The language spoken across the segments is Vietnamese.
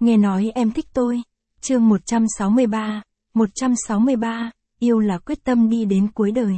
Nghe nói em thích tôi. Chương 163, yêu là quyết tâm đi đến cuối đời.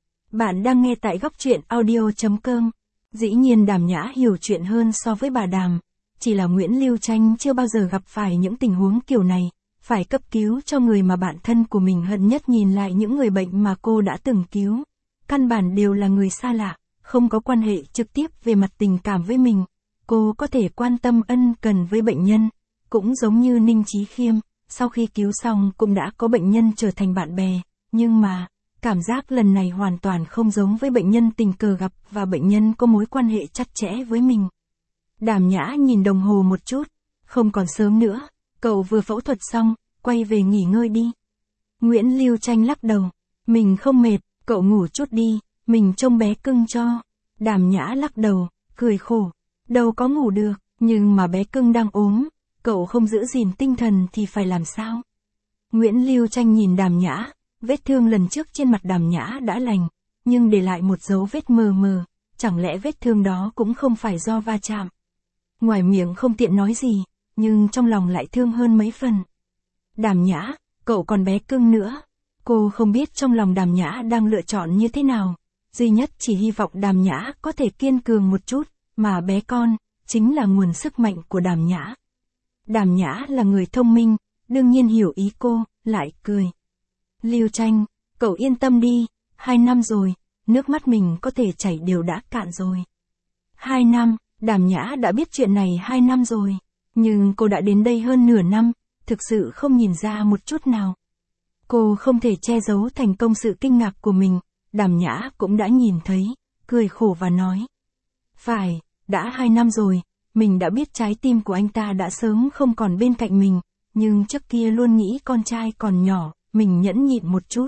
Bạn đang nghe tại góc truyện audio.com. Dĩ nhiên Đàm Nhã hiểu chuyện hơn so với bà Đàm. Chỉ là Nguyễn Lưu Tranh chưa bao giờ gặp phải những tình huống kiểu này, phải cấp cứu cho người mà bạn thân của mình hận nhất, nhìn lại những người bệnh mà cô đã từng cứu. Căn bản đều là người xa lạ, không có quan hệ trực tiếp về mặt tình cảm với mình. Cô có thể quan tâm ân cần với bệnh nhân, cũng giống như Ninh Chí Khiêm, sau khi cứu xong cũng đã có bệnh nhân trở thành bạn bè, nhưng mà, cảm giác lần này hoàn toàn không giống với bệnh nhân tình cờ gặp và bệnh nhân có mối quan hệ chặt chẽ với mình. Đàm Nhã nhìn đồng hồ một chút, không còn sớm nữa, cậu vừa phẫu thuật xong, quay về nghỉ ngơi đi. Nguyễn Lưu Tranh lắc đầu, mình không mệt, cậu ngủ chút đi, mình trông bé cưng cho. Đàm Nhã lắc đầu, cười khổ, đâu có ngủ được, nhưng mà bé cưng đang ốm, cậu không giữ gìn tinh thần thì phải làm sao? Nguyễn Lưu Tranh nhìn Đàm Nhã, vết thương lần trước trên mặt Đàm Nhã đã lành, nhưng để lại một dấu vết mờ mờ, chẳng lẽ vết thương đó cũng không phải do va chạm? Ngoài miệng không tiện nói gì, nhưng trong lòng lại thương hơn mấy phần. Đàm Nhã, cậu còn bé cưng nữa. Cô không biết trong lòng Đàm Nhã đang lựa chọn như thế nào, duy nhất chỉ hy vọng Đàm Nhã có thể kiên cường một chút, mà bé con, chính là nguồn sức mạnh của Đàm Nhã. Đàm Nhã là người thông minh, đương nhiên hiểu ý cô, lại cười. Lưu Tranh, cậu yên tâm đi, 2 năm rồi, nước mắt mình có thể chảy đều đã cạn rồi. 2 năm, Đàm Nhã đã biết chuyện này 2 năm rồi, nhưng cô đã đến đây hơn nửa năm, thực sự không nhìn ra một chút nào. Cô không thể che giấu thành công sự kinh ngạc của mình, Đàm Nhã cũng đã nhìn thấy, cười khổ và nói. Phải, đã 2 năm rồi, mình đã biết trái tim của anh ta đã sớm không còn bên cạnh mình, nhưng trước kia luôn nghĩ con trai còn nhỏ, mình nhẫn nhịn một chút.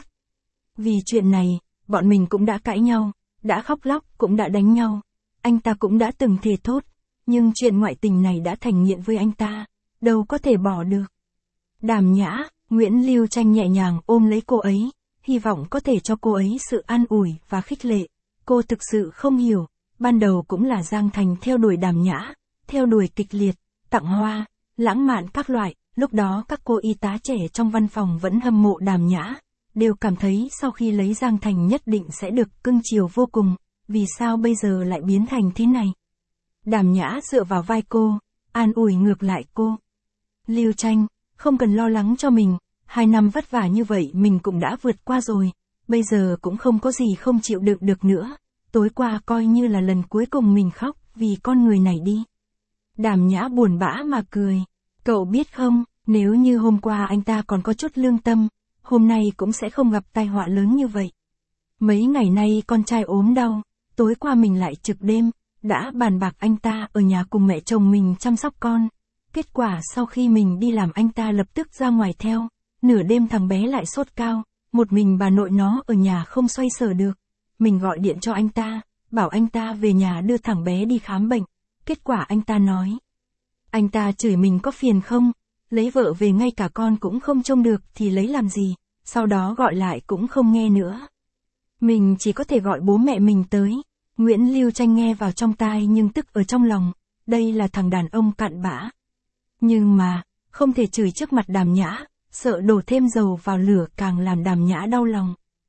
Vì chuyện này, bọn mình cũng đã cãi nhau, đã khóc lóc cũng đã đánh nhau, anh ta cũng đã từng thề thốt, nhưng chuyện ngoại tình này đã thành nghiện với anh ta, đâu có thể bỏ được. Đàm Nhã, Nguyễn Lưu Tranh nhẹ nhàng ôm lấy cô ấy, hy vọng có thể cho cô ấy sự an ủi và khích lệ. Cô thực sự không hiểu, ban đầu cũng là Giang Thành theo đuổi Đàm Nhã, theo đuổi kịch liệt, tặng hoa, lãng mạn các loại, lúc đó các cô y tá trẻ trong văn phòng vẫn hâm mộ Đàm Nhã, đều cảm thấy sau khi lấy Giang Thành nhất định sẽ được cưng chiều vô cùng, vì sao bây giờ lại biến thành thế này? Đàm Nhã dựa vào vai cô, an ủi ngược lại cô. Lưu Tranh, không cần lo lắng cho mình, 2 năm vất vả như vậy mình cũng đã vượt qua rồi, bây giờ cũng không có gì không chịu đựng được nữa, tối qua coi như là lần cuối cùng mình khóc vì con người này đi. Đàm Nhã buồn bã mà cười, cậu biết không, nếu như hôm qua anh ta còn có chút lương tâm, hôm nay cũng sẽ không gặp tai họa lớn như vậy. Mấy ngày nay con trai ốm đau, tối qua mình lại trực đêm, đã bàn bạc anh ta ở nhà cùng mẹ chồng mình chăm sóc con. Kết quả sau khi mình đi làm anh ta lập tức ra ngoài theo, nửa đêm thằng bé lại sốt cao, một mình bà nội nó ở nhà không xoay sở được. Mình gọi điện cho anh ta, bảo anh ta về nhà đưa thằng bé đi khám bệnh. Kết quả anh ta nói. Anh ta chửi mình có phiền không, lấy vợ về ngay cả con cũng không trông được thì lấy làm gì, sau đó gọi lại cũng không nghe nữa. Mình chỉ có thể gọi bố mẹ mình tới. Nguyễn Lưu Tranh nghe vào trong tai nhưng tức ở trong lòng, đây là thằng đàn ông cặn bã. Nhưng mà, không thể chửi trước mặt Đàm Nhã, sợ đổ thêm dầu vào lửa càng làm Đàm Nhã đau lòng.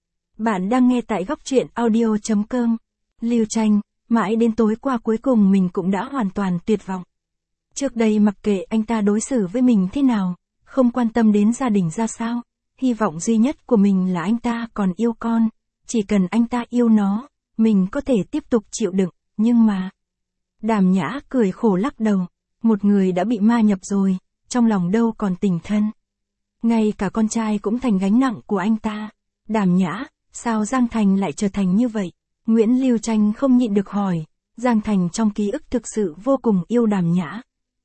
Bạn đang nghe tại góc truyện audio.com. Lưu Tranh, mãi đến tối qua cuối cùng mình cũng đã hoàn toàn tuyệt vọng. Trước đây mặc kệ anh ta đối xử với mình thế nào, không quan tâm đến gia đình ra sao, hy vọng duy nhất của mình là anh ta còn yêu con, chỉ cần anh ta yêu nó, mình có thể tiếp tục chịu đựng, nhưng mà... Đàm Nhã cười khổ lắc đầu, một người đã bị ma nhập rồi, trong lòng đâu còn tình thân. Ngay cả con trai cũng thành gánh nặng của anh ta. Đàm Nhã, sao Giang Thành lại trở thành như vậy? Nguyễn Lưu Tranh không nhịn được hỏi, Giang Thành trong ký ức thực sự vô cùng yêu Đàm Nhã.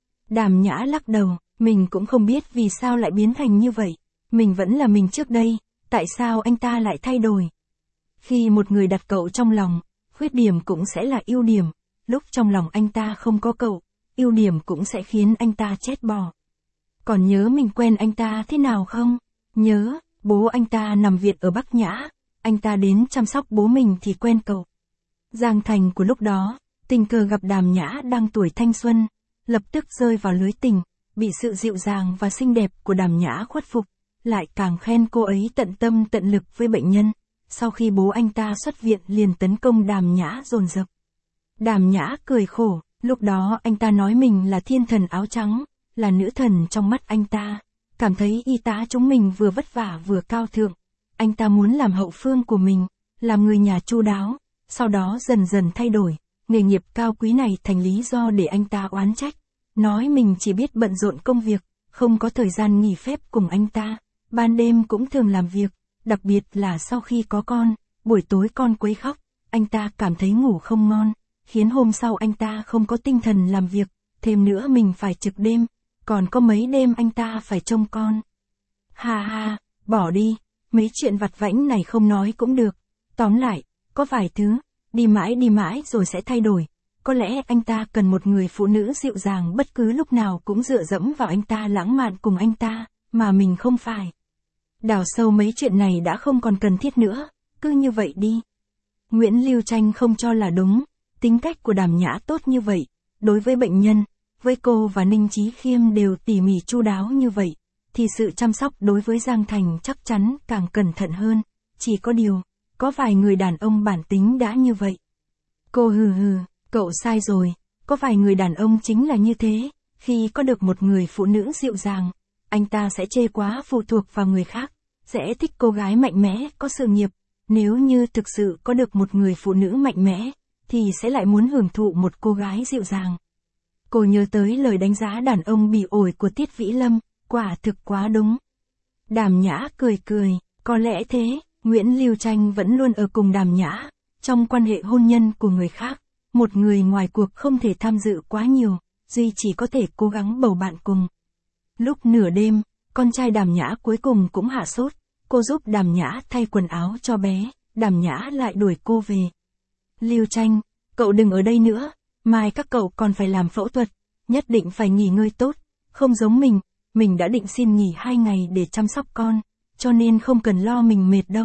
Đàm Nhã lắc đầu, mình cũng không biết vì sao lại biến thành như vậy, mình vẫn là mình trước đây, tại sao anh ta lại thay đổi? Khi một người đặt cậu trong lòng, khuyết điểm cũng sẽ là ưu điểm, lúc trong lòng anh ta không có cậu, ưu điểm cũng sẽ khiến anh ta chết bỏ. Còn nhớ mình quen anh ta thế nào không? Nhớ, bố anh ta nằm viện ở Bắc Nhã, anh ta đến chăm sóc bố mình thì quen cậu. Giang Thành của lúc đó, tình cờ gặp Đàm Nhã đang tuổi thanh xuân, lập tức rơi vào lưới tình, bị sự dịu dàng và xinh đẹp của Đàm Nhã khuất phục, lại càng khen cô ấy tận tâm tận lực với bệnh nhân. Sau khi bố anh ta xuất viện liền tấn công Đàm Nhã dồn dập. Đàm Nhã cười khổ, lúc đó anh ta nói mình là thiên thần áo trắng, là nữ thần trong mắt anh ta, cảm thấy y tá chúng mình vừa vất vả vừa cao thượng. Anh ta muốn làm hậu phương của mình, làm người nhà chu đáo, sau đó dần dần thay đổi, nghề nghiệp cao quý này thành lý do để anh ta oán trách, nói mình chỉ biết bận rộn công việc, không có thời gian nghỉ phép cùng anh ta, ban đêm cũng thường làm việc, đặc biệt là sau khi có con, buổi tối con quấy khóc, anh ta cảm thấy ngủ không ngon, khiến hôm sau anh ta không có tinh thần làm việc, thêm nữa mình phải trực đêm, còn có mấy đêm anh ta phải trông con. Ha ha, bỏ đi, mấy chuyện vặt vãnh này không nói cũng được, tóm lại, có vài thứ, đi mãi rồi sẽ thay đổi, có lẽ anh ta cần một người phụ nữ dịu dàng bất cứ lúc nào cũng dựa dẫm vào anh ta lãng mạn cùng anh ta, mà mình không phải. Đào sâu mấy chuyện này đã không còn cần thiết nữa, cứ như vậy đi. Nguyễn Lưu Tranh không cho là đúng, tính cách của Đàm Nhã tốt như vậy, đối với bệnh nhân, với cô và Ninh Chí Khiêm đều tỉ mỉ chu đáo như vậy, thì sự chăm sóc đối với Giang Thành chắc chắn càng cẩn thận hơn, chỉ có điều, có vài người đàn ông bản tính đã như vậy. Cô hừ, cậu sai rồi, có vài người đàn ông chính là như thế, khi có được một người phụ nữ dịu dàng, anh ta sẽ chê quá phụ thuộc vào người khác, sẽ thích cô gái mạnh mẽ, có sự nghiệp, nếu như thực sự có được một người phụ nữ mạnh mẽ, thì sẽ lại muốn hưởng thụ một cô gái dịu dàng. Cô nhớ tới lời đánh giá đàn ông bị ổi của Tiết Vĩ Lâm, quả thực quá đúng. Đàm Nhã cười, có lẽ thế, Nguyễn Lưu Tranh vẫn luôn ở cùng Đàm Nhã, trong quan hệ hôn nhân của người khác, một người ngoài cuộc không thể tham dự quá nhiều, duy chỉ có thể cố gắng bầu bạn cùng. Lúc nửa đêm, con trai Đàm Nhã cuối cùng cũng hạ sốt, cô giúp Đàm Nhã thay quần áo cho bé, Đàm Nhã lại đuổi cô về. Lưu Tranh, cậu đừng ở đây nữa, mai các cậu còn phải làm phẫu thuật, nhất định phải nghỉ ngơi tốt, không giống mình đã định xin nghỉ 2 ngày để chăm sóc con, cho nên không cần lo mình mệt đâu.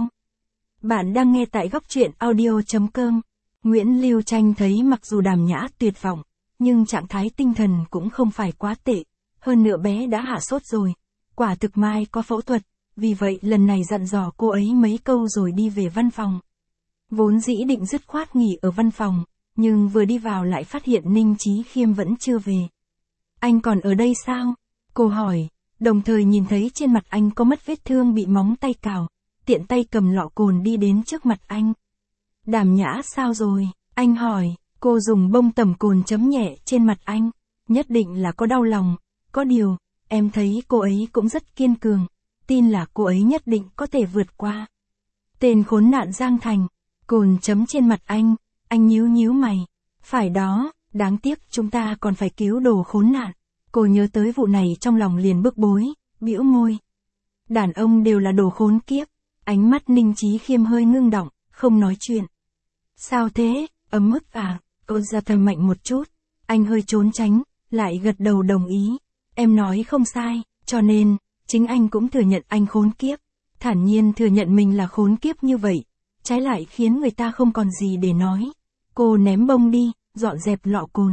Bạn đang nghe tại góc truyện audio.com. Nguyễn Lưu Tranh thấy mặc dù Đàm Nhã tuyệt vọng, nhưng trạng thái tinh thần cũng không phải quá tệ, hơn nữa bé đã hạ sốt rồi, quả thực mai có phẫu thuật, vì vậy lần này dặn dò cô ấy mấy câu rồi đi về văn phòng. Vốn dĩ định dứt khoát nghỉ ở văn phòng, nhưng vừa đi vào lại phát hiện Ninh Chí Khiêm vẫn chưa về. Anh còn ở đây sao? Cô hỏi, đồng thời nhìn thấy trên mặt anh có mất vết thương bị móng tay cào, tiện tay cầm lọ cồn đi đến trước mặt anh. Đàm Nhã sao rồi? Anh hỏi, cô dùng bông tẩm cồn chấm nhẹ trên mặt anh, nhất định là có đau lòng, có điều, em thấy cô ấy cũng rất kiên cường, tin là cô ấy nhất định có thể vượt qua. Tên khốn nạn Giang Thành, cồn chấm trên mặt anh nhíu mày, phải đó, đáng tiếc chúng ta còn phải cứu đồ khốn nạn. Cô nhớ tới vụ này trong lòng liền bức bối, bĩu môi. Đàn ông đều là đồ khốn kiếp, ánh mắt Ninh Chí Khiêm hơi ngưng động, không nói chuyện. Sao thế, ấm ức à, cô ra thầm mạnh một chút, anh hơi trốn tránh, lại gật đầu đồng ý. Em nói không sai, cho nên, chính anh cũng thừa nhận anh khốn kiếp, thản nhiên thừa nhận mình là khốn kiếp như vậy, trái lại khiến người ta không còn gì để nói. Cô ném bông đi, dọn dẹp lọ cồn.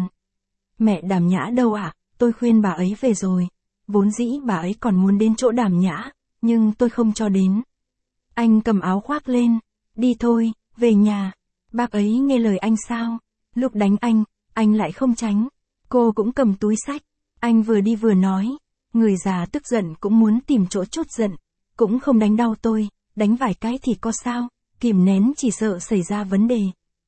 Mẹ Đàm Nhã đâu ạ? Tôi khuyên bà ấy về rồi, vốn dĩ bà ấy còn muốn đến chỗ Đàm Nhã, nhưng tôi không cho đến. Anh cầm áo khoác lên, đi thôi, về nhà. Bác ấy nghe lời anh sao? Lúc đánh anh lại không tránh. Cô cũng cầm túi xách, anh vừa đi vừa nói, người già tức giận cũng muốn tìm chỗ trút giận, cũng không đánh đau tôi, đánh vài cái thì có sao, kìm nén chỉ sợ xảy ra vấn đề.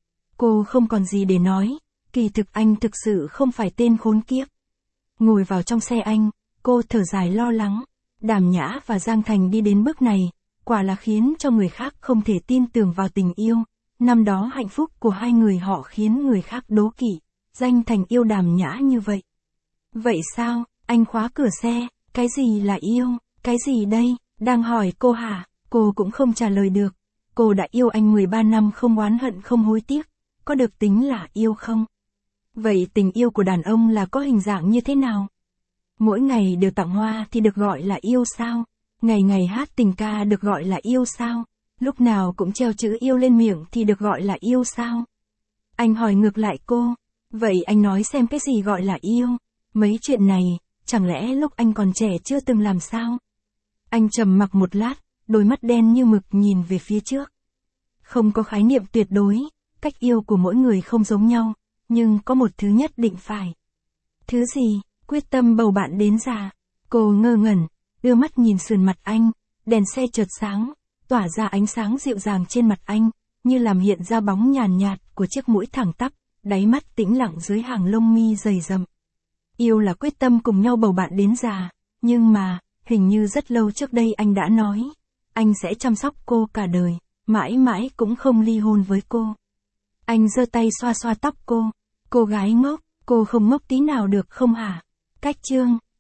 Cô không còn gì để nói, kỳ thực anh thực sự không phải tên khốn kiếp. Ngồi vào trong xe anh, cô thở dài lo lắng, Đàm Nhã và Giang Thành đi đến bước này, quả là khiến cho người khác không thể tin tưởng vào tình yêu. Năm đó hạnh phúc của hai người họ khiến người khác đố kỵ, Giang Thành yêu Đàm Nhã như vậy. Vậy sao, anh khóa cửa xe, cái gì là yêu, cái gì đây, đang hỏi cô hả, cô cũng không trả lời được. Cô đã yêu anh 13 năm không oán hận không hối tiếc, có được tính là yêu không? Vậy tình yêu của đàn ông là có hình dạng như thế nào? Mỗi ngày đều tặng hoa thì được gọi là yêu sao? Ngày ngày hát tình ca được gọi là yêu sao? Lúc nào cũng treo chữ yêu lên miệng thì được gọi là yêu sao? Anh hỏi ngược lại cô, vậy anh nói xem cái gì gọi là yêu? Mấy chuyện này, chẳng lẽ lúc anh còn trẻ chưa từng làm sao? Anh trầm mặc một lát, đôi mắt đen như mực nhìn về phía trước. Không có khái niệm tuyệt đối, cách yêu của mỗi người không giống nhau, nhưng có một thứ nhất định phải. Thứ gì? Quyết tâm bầu bạn đến già. Cô ngơ ngẩn, đưa mắt nhìn sườn mặt anh, đèn xe chợt sáng, tỏa ra ánh sáng dịu dàng trên mặt anh, như làm hiện ra bóng nhàn nhạt của chiếc mũi thẳng tắp, đáy mắt tĩnh lặng dưới hàng lông mi dày rậm. Yêu là quyết tâm cùng nhau bầu bạn đến già, nhưng mà, hình như rất lâu trước đây anh đã nói, anh sẽ chăm sóc cô cả đời, mãi mãi cũng không ly hôn với cô. Anh giơ tay xoa xoa tóc cô gái ngốc, cô không ngốc tí nào được không hả? Cách chương